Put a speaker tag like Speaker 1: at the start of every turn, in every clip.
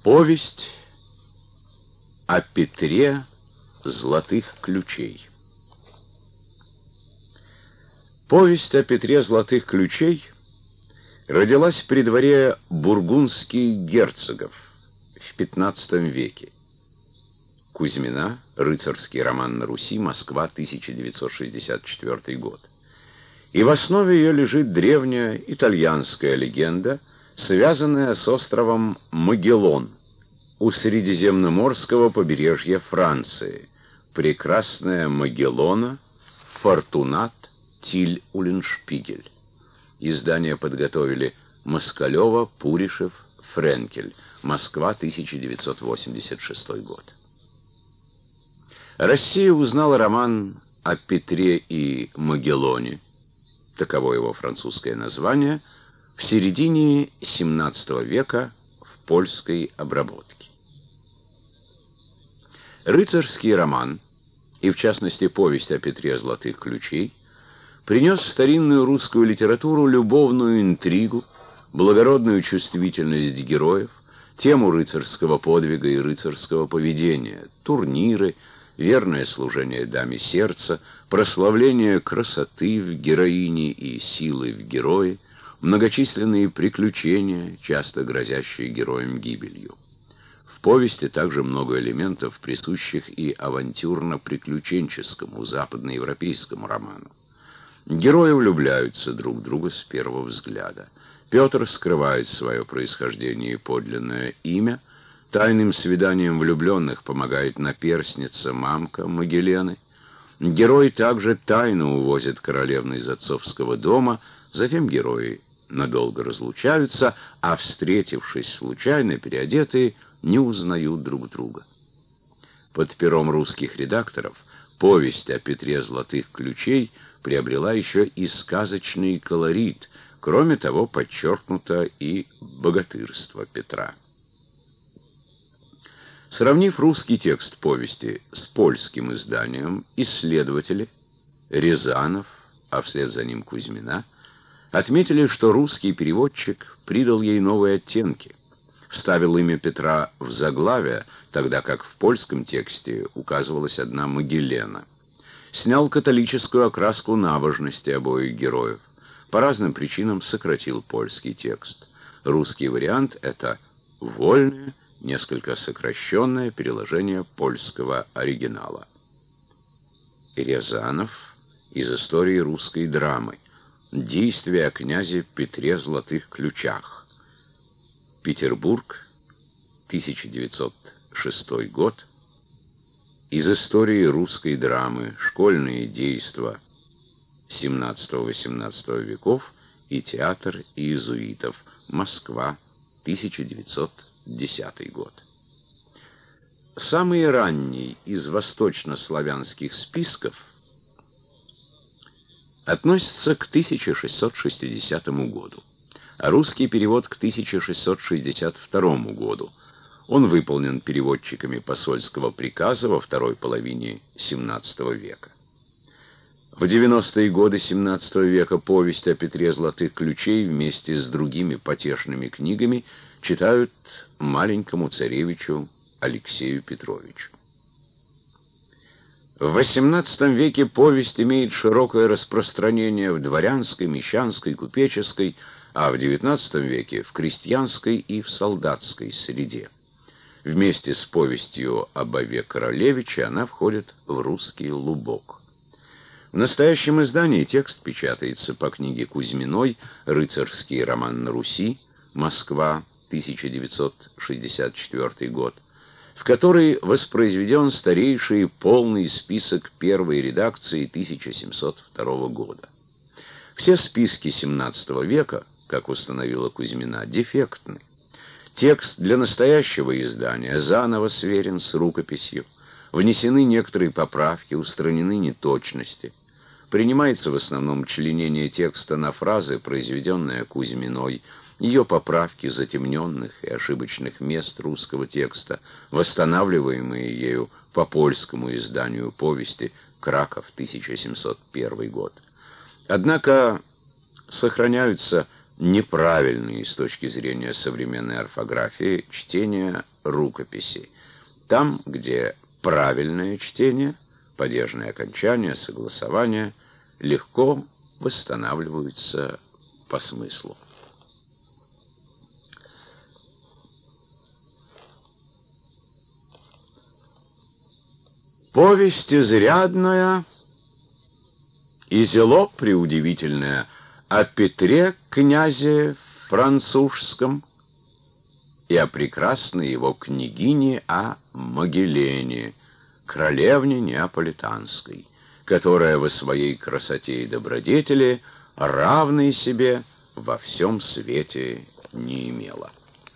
Speaker 1: Повесть о Петре Золотых Ключей. Повесть о Петре Золотых Ключей родилась при дворе бургундских герцогов в XV веке. Кузьмина, рыцарский роман на Руси, Москва, 1964 год. И в основе ее лежит древняя итальянская легенда, связанная с островом Магеллон у Средиземноморского побережья Франции. Прекрасная Магеллона, Фортунат, Тиль, Уллиншпигель. Издание подготовили Москалева, Пуришев, Френкель. Москва, 1986 год. Россия узнала роман о Петре и Магеллоне, таково его французское название, в середине XVII века в польской обработке. Рыцарский роман, и в частности повесть о Петре Золотых Ключей, принес в старинную русскую литературу любовную интригу, благородную чувствительность героев, тему рыцарского подвига и рыцарского поведения, турниры, верное служение даме сердца, прославление красоты в героине и силы в герое, многочисленные приключения, часто грозящие героям гибелью. В повести также много элементов, присущих и авантюрно-приключенческому западноевропейскому роману. Герои влюбляются друг в друга с первого взгляда. Петр скрывает свое происхождение и подлинное имя. Тайным свиданием влюбленных помогает наперсница мамка Магелены. Герой также тайно увозит королевну из отцовского дома, затем герои надолго разлучаются, а, встретившись случайно, переодетые, не узнают друг друга. Под пером русских редакторов повесть о Петре Золотых Ключей приобрела еще и сказочный колорит, кроме того, подчеркнуто и богатырство Петра. Сравнив русский текст повести с польским изданием, исследователи Рязанов, а вслед за ним Кузьмина, отметили, что русский переводчик придал ей новые оттенки, вставил имя Петра в заглавие, тогда как в польском тексте указывалась одна Магеллена, снял католическую окраску набожности обоих героев, по разным причинам сократил польский текст. Русский вариант — это вольное, несколько сокращенное переложение польского оригинала. Рязанов из истории русской драмы. Действие о князе Петре Золотых Ключах. Петербург, 1906 год. Из истории русской драмы. Школьные действа XVII-XVIII веков и театр иезуитов. Москва, 1910 год. Самый ранний из восточнославянских списков относится к 1660 году, а русский перевод к 1662 году. Он выполнен переводчиками посольского приказа во второй половине XVII века. В 90-е годы XVII века повесть о Петре Золотых Ключей вместе с другими потешными книгами читают маленькому царевичу Алексею Петровичу. В XVIII веке повесть имеет широкое распространение в дворянской, мещанской, купеческой, а в XIX веке в крестьянской и в солдатской среде. Вместе с повестью об Ове Королевиче она входит в русский лубок. В настоящем издании текст печатается по книге Кузьминой «Рыцарский роман на Руси», Москва, 1964 год, в которой воспроизведен старейший полный список первой редакции 1702 года. Все списки XVII века, как установила Кузьмина, дефектны. Текст для настоящего издания заново сверен с рукописью, внесены некоторые поправки, устранены неточности. Принимается в основном членение текста на фразы, произведенные Кузьминой, ее поправки затемненных и ошибочных мест русского текста, восстанавливаемые ею по польскому изданию повести «Краков, 1701 год». Однако сохраняются неправильные с точки зрения современной орфографии чтения рукописи, там, где правильное чтение, падежные окончания, согласования легко восстанавливаются по смыслу. Повесть изрядная и зело преудивительная о Петре, князе французском, и о прекрасной его княгине о Магелене, королевне неаполитанской, которая во своей красоте и добродетели равной себе во всем свете не имела.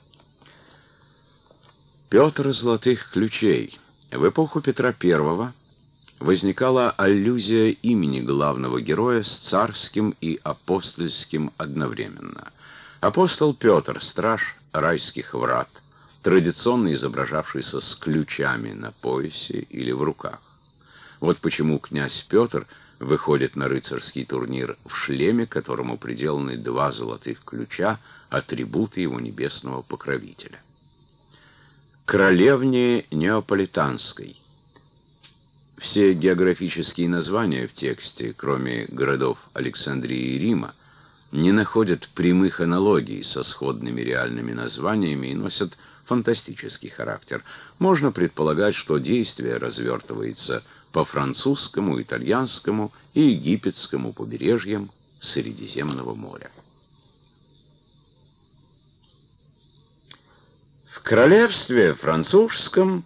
Speaker 1: Петр Золотых Ключей. В эпоху Петра I возникала аллюзия имени главного героя с царским и апостольским одновременно. Апостол Петр, страж райских врат, традиционно изображавшийся с ключами на поясе или в руках. Вот почему князь Петр выходит на рыцарский турнир в шлеме, которому приделаны 2 золотых ключа, атрибуты его небесного покровителя. Королевне неаполитанской. Все географические названия в тексте, кроме городов Александрии и Рима, не находят прямых аналогий со сходными реальными названиями и носят фантастический характер. Можно предполагать, что действие развертывается по французскому, итальянскому и египетскому побережьям Средиземного моря. В королевстве французском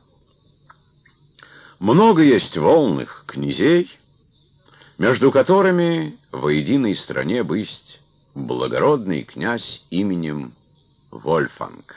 Speaker 1: много есть волных князей, между которыми во единой стране бысть благородный князь именем Вольфганг.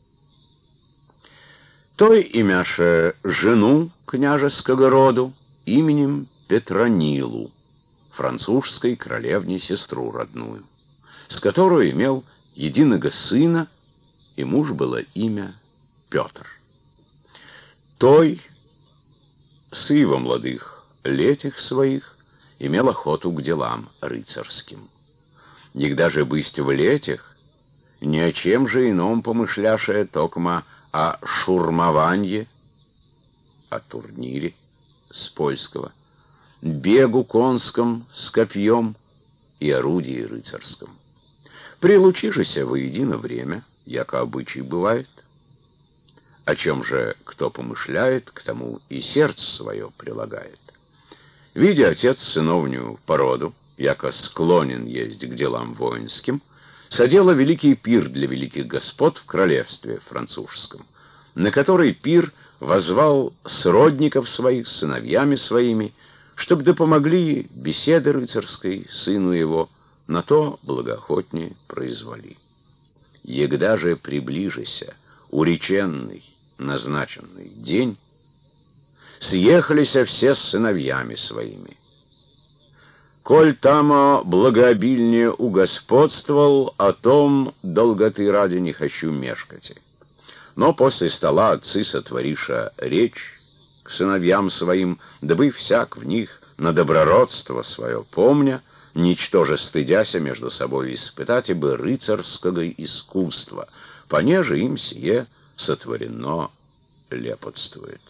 Speaker 1: Той имяше жену княжеского роду именем Петронилу, французской королевне сестру родную, с которой имел единого сына, и муж было имя Петр. Той с его молодых летих своих имел охоту к делам рыцарским. Нигда же бысть в летях, ни о чем же ином помышляше, токма о шурмованье, о турнире с польского, бегу конском с копьем и орудии рыцарском. Прилучишися воедино время, яко обычай бывает, о чем же кто помышляет, к тому и сердце свое прилагает. Видя отец сыновнюю породу, яко склонен есть к делам воинским, содела великий пир для великих господ в королевстве французском, на который пир возвал сродников своих с сыновьями своими, чтоб да помогли беседы рыцарской сыну его, на то благоохотнее произволи. Егда же приближися уреченный, назначенный день, съехалися все с сыновьями своими. Коль тамо благообильнее угосподствовал, о том долготы ради не хочу мешкать. Но после стола отцы сотвориша речь к сыновьям своим, дабы всяк в них на доброродство свое помня, ничтоже стыдяся между собой испытать бы рыцарского искусства, понеже им сие сотворено лепотствует.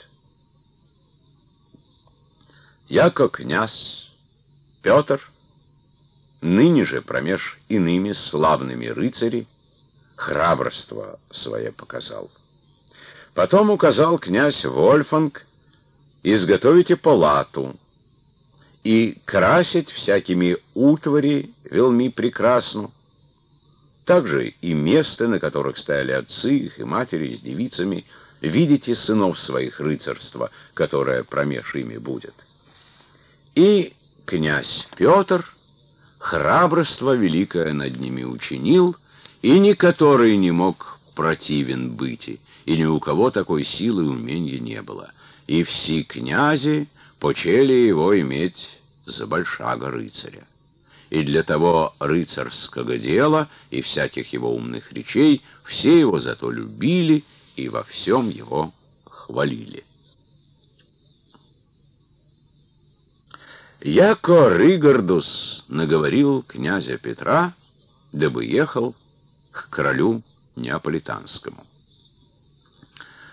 Speaker 1: Яко князь Петр ныне же промеж иными славными рыцари храбрство свое показал. Потом указал князь Вольфганг изготовите палату и красить всякими утвари велми прекрасну, также и места, на которых стояли отцы их и матери с девицами, видите сынов своих рыцарства, которое промеж ими будет. И князь Петр храбрство великое над ними учинил, и никоторый не мог противен быть, и ни у кого такой силы и умения не было. И все князи почели его иметь за большого рыцаря. И для того рыцарского дела и всяких его умных речей все его зато любили и во всем его хвалили. Яко Рыгордус наговорил князя Петра, дабы ехал к королю неаполитанскому.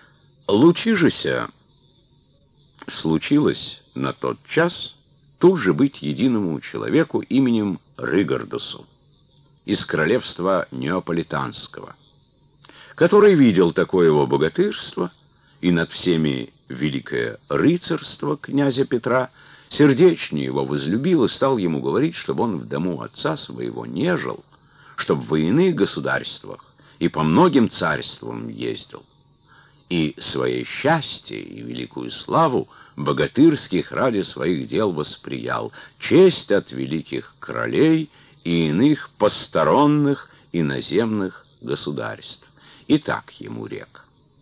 Speaker 1: Лучижеся случилось на тот час тут же быть единому человеку именем Рыгардусу из королевства Неаполитанского, который видел такое его богатырство и над всеми великое рыцарство князя Петра, сердечнее его возлюбил и стал ему говорить, чтобы он в дому отца своего не жил, чтобы в иных государствах и по многим царствам ездил, и свое счастье и великую славу богатырских ради своих дел восприял, честь от великих королей и иных посторонних иноземных государств. И так ему рек: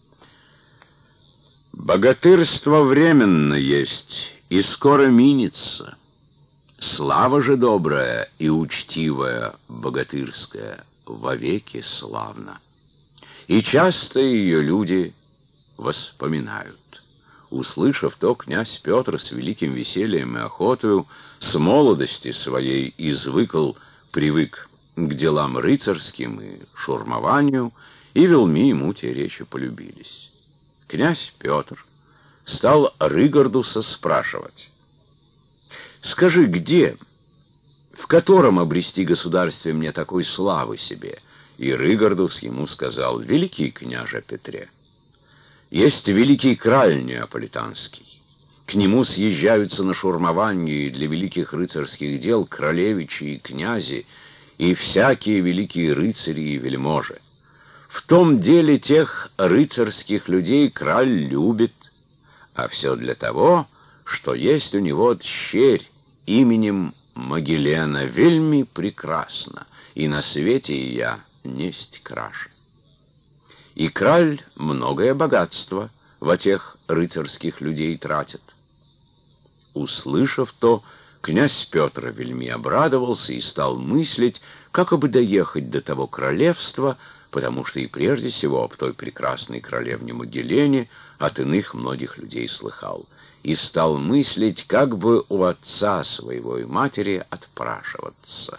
Speaker 1: богатырство временно есть и скоро минется, слава же добрая и учтивая богатырская вовеки славна, и часто ее люди воспоминают. Услышав то, князь Петр с великим весельем и охотою с молодости своей привык к делам рыцарским и шурмованию, и велми ему те речи полюбились. Князь Петр стал Рыгардуса спрашивать: «Скажи, где, в котором обрести государстве мне такой славы себе?» И Рыгардус ему сказал: «Великий княже Петре, есть великий краль неаполитанский. К нему съезжаются на шурмовании для великих рыцарских дел королевичи и князи, и всякие великие рыцари и вельможи. В том деле тех рыцарских людей краль любит, а все для того, что есть у него дщерь именем Магелена, вельми прекрасна, и на свете я несть краше. И краль многое богатство во тех рыцарских людей тратит». Услышав то, князь Петр вельми обрадовался и стал мыслить, как бы доехать до того королевства, потому что и прежде всего об той прекрасной королевне Магелене от иных многих людей слыхал, и стал мыслить, как бы у отца своего и матери отпрашиваться.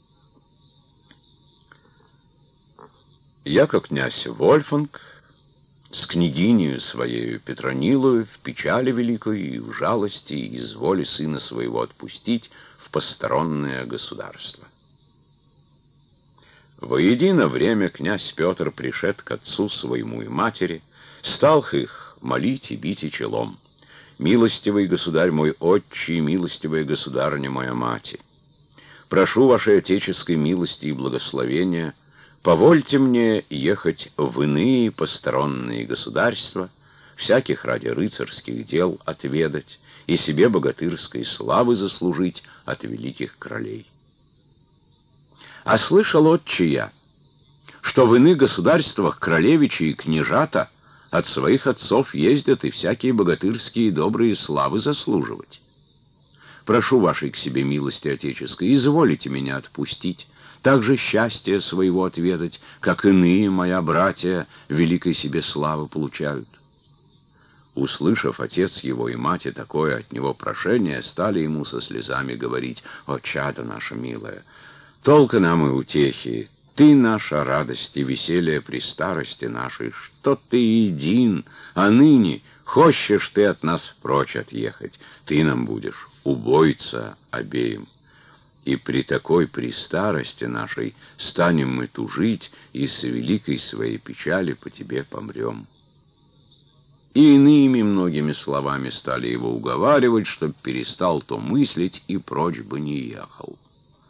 Speaker 1: Яко князь Вольфанг с княгинею своею Петронилою в печали великой и в жалости и из воли сына своего отпустить в постороннее государство. Воедино время князь Петр пришед к отцу своему и матери, стал их молить и бить и челом: «Милостивый государь мой отче и милостивая государыня моя мати, прошу вашей отеческой милости и благословения, повольте мне ехать в иные посторонние государства, всяких ради рыцарских дел отведать и себе богатырской славы заслужить от великих королей. А слышал, отче я, что в иных государствах королевичи и княжата от своих отцов ездят и всякие богатырские добрые славы заслуживать. Прошу вашей к себе милости отеческой, изволите меня отпустить, также счастье своего отведать, как иные моя братья великой себе славы получают». Услышав отец его и мать такое от него прошение, стали ему со слезами говорить: «О, чадо наше милое, толка нам и утехи, ты наша радость и веселье при старости нашей, что ты един, а ныне хочешь ты от нас прочь отъехать, ты нам будешь убойца обеим. И при такой старости нашей станем мы тужить, и с великой своей печали по тебе помрем». И иными многими словами стали его уговаривать, чтоб перестал то мыслить и прочь бы не ехал.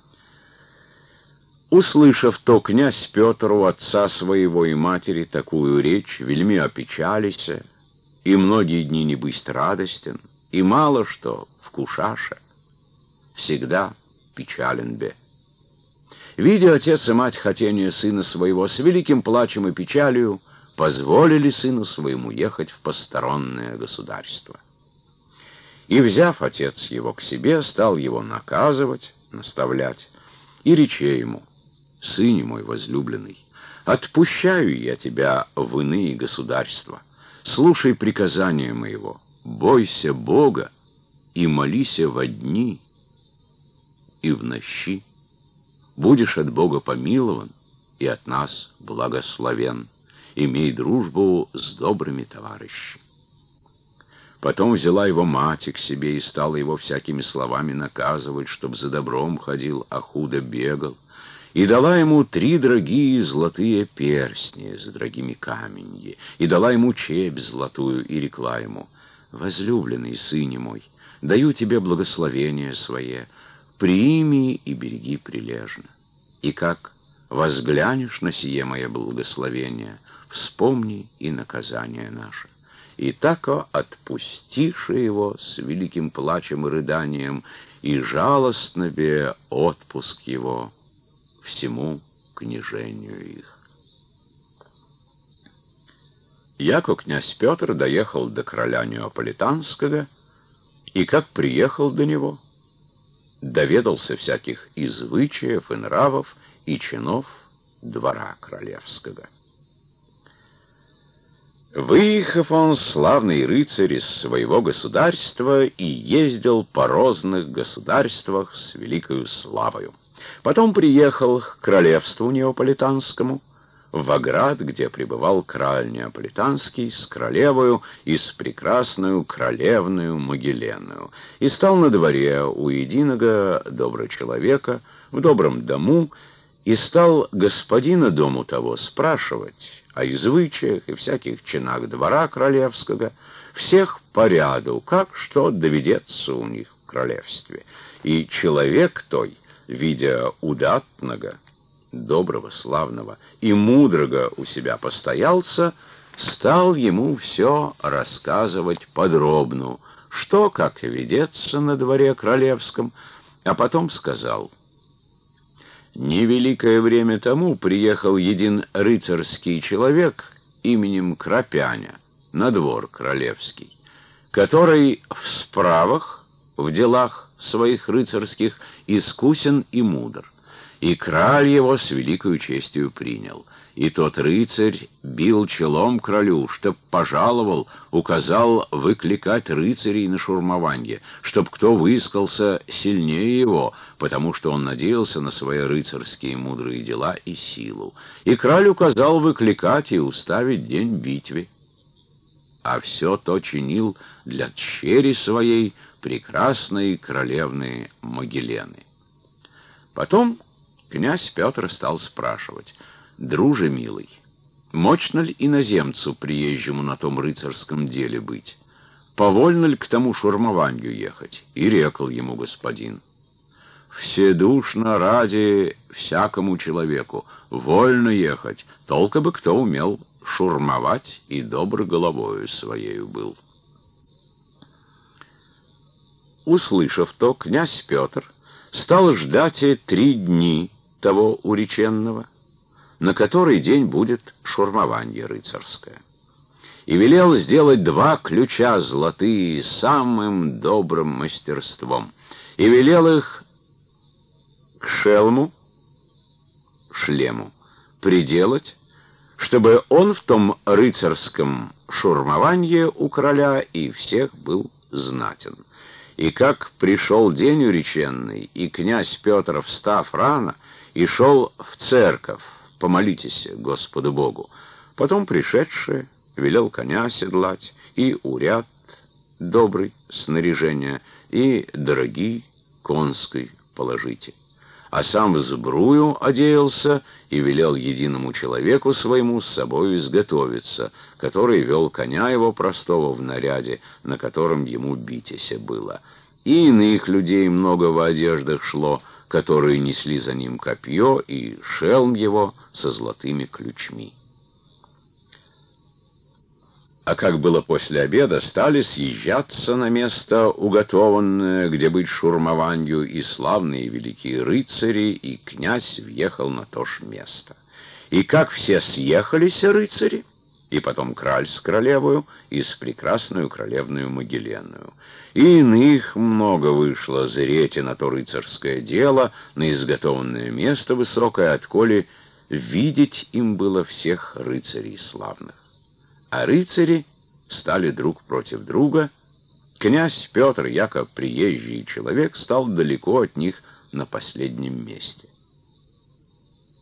Speaker 1: Услышав то, князь Петр у отца своего и матери такую речь, вельми опечалися, и многие дни не бысть радостен, и мало что вкушаша, всегда печален бе. Видя отец и мать хотение сына своего, с великим плачем и печалью позволили сыну своему ехать в постороннее государство. И, взяв отец его к себе, стал его наказывать, наставлять, и рече ему: «Сыне мой возлюбленный, отпущаю я тебя в иные государства, слушай приказания моего, бойся Бога и молися во дни и в нощи. Будешь от Бога помилован и от нас благословен. имей дружбу с добрыми товарищами. Потом взяла его мать к себе и стала его всякими словами наказывать, чтоб за добром ходил, а худо бегал, и дала ему 3 дорогие золотые перстни с дорогими каменья, и дала ему чепь золотую, и рекла ему: «Возлюбленный сыне мой, даю тебе благословение свое, прими и береги прилежно. И как возглянешь на сие мое благословение, вспомни и наказание наше». И тако отпустишь его с великим плачем и рыданием, и жалостно бе отпуск его всему княжению их. Яко князь Петр доехал до короля Неаполитанского, и как приехал до него, доведался всяких и звычаев, и нравов, и чинов двора королевского. Выехав он, славный рыцарь, из своего государства и ездил по разных государствах с великою славою. Потом приехал к королевству Неаполитанскому, в оград, где пребывал краль Неаполитанский с королевою и с прекрасную королевную Могиленою, и стал на дворе у единого доброго человека в добром дому, и стал господина дому того спрашивать о извычаях и всяких чинах двора королевского, всех по ряду, как что доведется у них в королевстве. И человек той, видя удатного, доброго, славного и мудрого у себя постоялца, стал ему все рассказывать подробно, что как ведется на дворе королевском, а потом сказал: «Невеликое время тому приехал един рыцарский человек именем Крапяня на двор королевский, который в справах, в делах своих рыцарских искусен и мудр, и краль его с великою честью принял. И тот рыцарь бил челом королю, чтоб пожаловал, указал выкликать рыцарей на шурмованье, чтоб кто выискался сильнее его, потому что он надеялся на свои рыцарские мудрые дела и силу. И краль указал выкликать и уставить день битве. А все то чинил для дщери своей, прекрасной королевны Могилены». Потом князь Петр стал спрашивать: «Друже милый, мощно ли иноземцу приезжему на том рыцарском деле быть? Повольно ли к тому шурмованью ехать?» И рекл ему господин: «Вседушно ради всякому человеку вольно ехать, только бы кто умел шурмовать и добр головою своею был». Услышав то, князь Петр стал ждать 3 дни того уреченного, на который день будет шурмованье рыцарское, и велел сделать 2 ключа золотые самым добрым мастерством, и велел их к шлему приделать, чтобы он в том рыцарском шурмованье у короля и всех был знатен. И как пришел день уреченный, и князь Петр, встав рано, и шел в церковь помолитесь Господу Богу, потом пришедший велел коня седлать, и уряд добрый снаряжения, и дорогий конской положите. А сам в сбрую оделся и велел единому человеку своему с собою изготовиться, который вел коня его простого в наряде, на котором ему битеся было. И иных людей много в одеждах шло, которые несли за ним копье и шелм его со золотыми ключми. А как было после обеда, стали съезжаться на место уготованное, где быть шурмованью, и славные великие рыцари, и князь въехал на то ж место. И как все съехались рыцари, и потом краль с королевою, и с прекрасную королевную Могиленную. И иных много вышло зреть на то рыцарское дело, на изготованное место высокое, отколе видеть им было всех рыцарей славных. А рыцари стали друг против друга. Князь Петр, яко приезжий человек, стал далеко от них на последнем месте.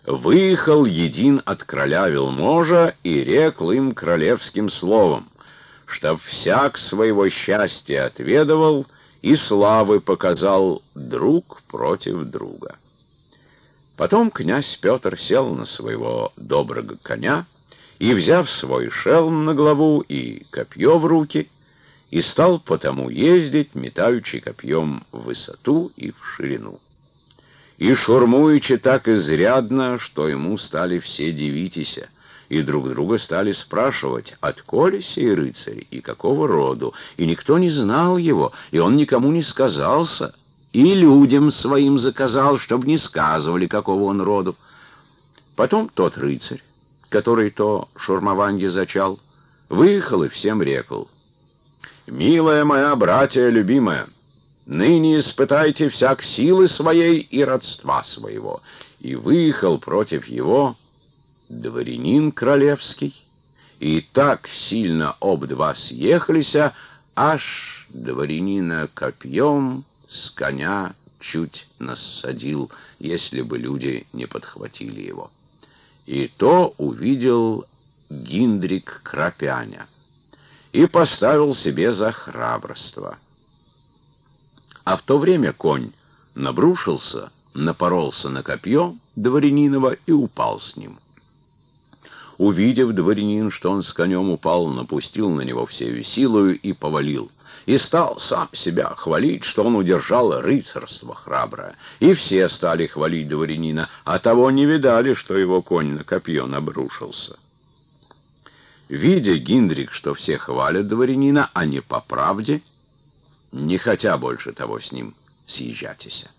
Speaker 1: выехал един от короля вельможа и рекл им королевским словом, чтоб всяк своего счастья отведывал и славы показал друг против друга. Потом князь Петр сел на своего доброго коня и, взяв свой шелм на голову и копье в руки, и стал потому ездить, метаючи копьем в высоту и в ширину. И шурмуючи так изрядно, что ему стали все дивитися, и друг друга стали спрашивать, отколе сей рыцарь и какого роду, и никто не знал его, и он никому не сказался, и людям своим заказал, чтобы не сказывали, какого он роду. Потом тот рыцарь, который то шурмованье зачал, выехал и всем рекл: «Милая моя братья любимая, ныне испытайте всяк силы своей и родства своего». И выехал против его дворянин королевский, и так сильно обдва съехалися, аж дворянина копьем с коня чуть насадил, если бы люди не подхватили его. И то увидел Гиндрик Крапяня и поставил себе за храбрство. А в то время конь набрушился, напоролся на копье дворянинова и упал с ним. Увидев дворянин, что он с конем упал, напустил на него всею силою и повалил, и стал сам себя хвалить, что он удержал рыцарство храброе. И все стали хвалить дворянина, а того не видали, что его конь на копье набрушился. Видя Гиндрик, что все хвалят дворянина, а не по правде, не хотя больше того с ним съезжатися.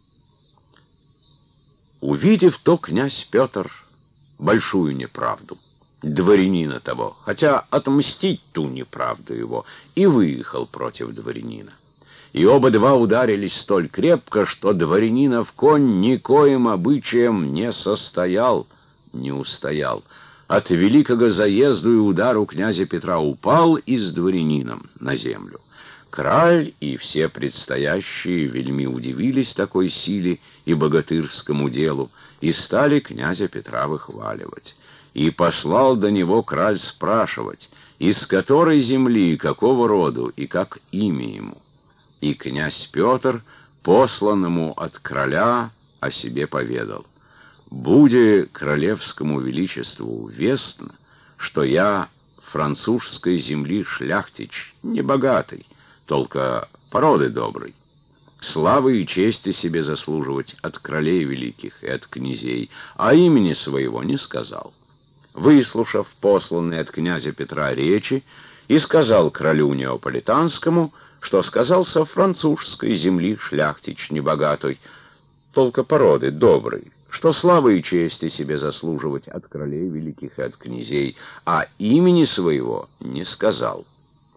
Speaker 1: Увидев то, князь Петр большую неправду дворянина того, хотя отмстить ту неправду его, и выехал против дворянина. И оба два ударились столь крепко, что дворянинов конь никоим обычаем не устоял. От великого заезду и удару князя Петра упал и с дворянином на землю. Краль и все предстоящие вельми удивились такой силе и богатырскому делу, и стали князя Петра выхваливать. И послал до него краль спрашивать, из которой земли, какого роду и как имя ему. И князь Петр посланному от короля о себе поведал: «Буде королевскому величеству вестно, что я французской земли шляхтич, небогатый, только породы добрый, славы и чести себе заслуживать от королей великих и от князей, а имени своего не сказал». Выслушав посланные от князя Петра речи, и сказал королю неаполитанскому, что сказался французской земли шляхтич небогатый, только породы добрый, что славы и чести себе заслуживать от королей великих и от князей, а имени своего не сказал.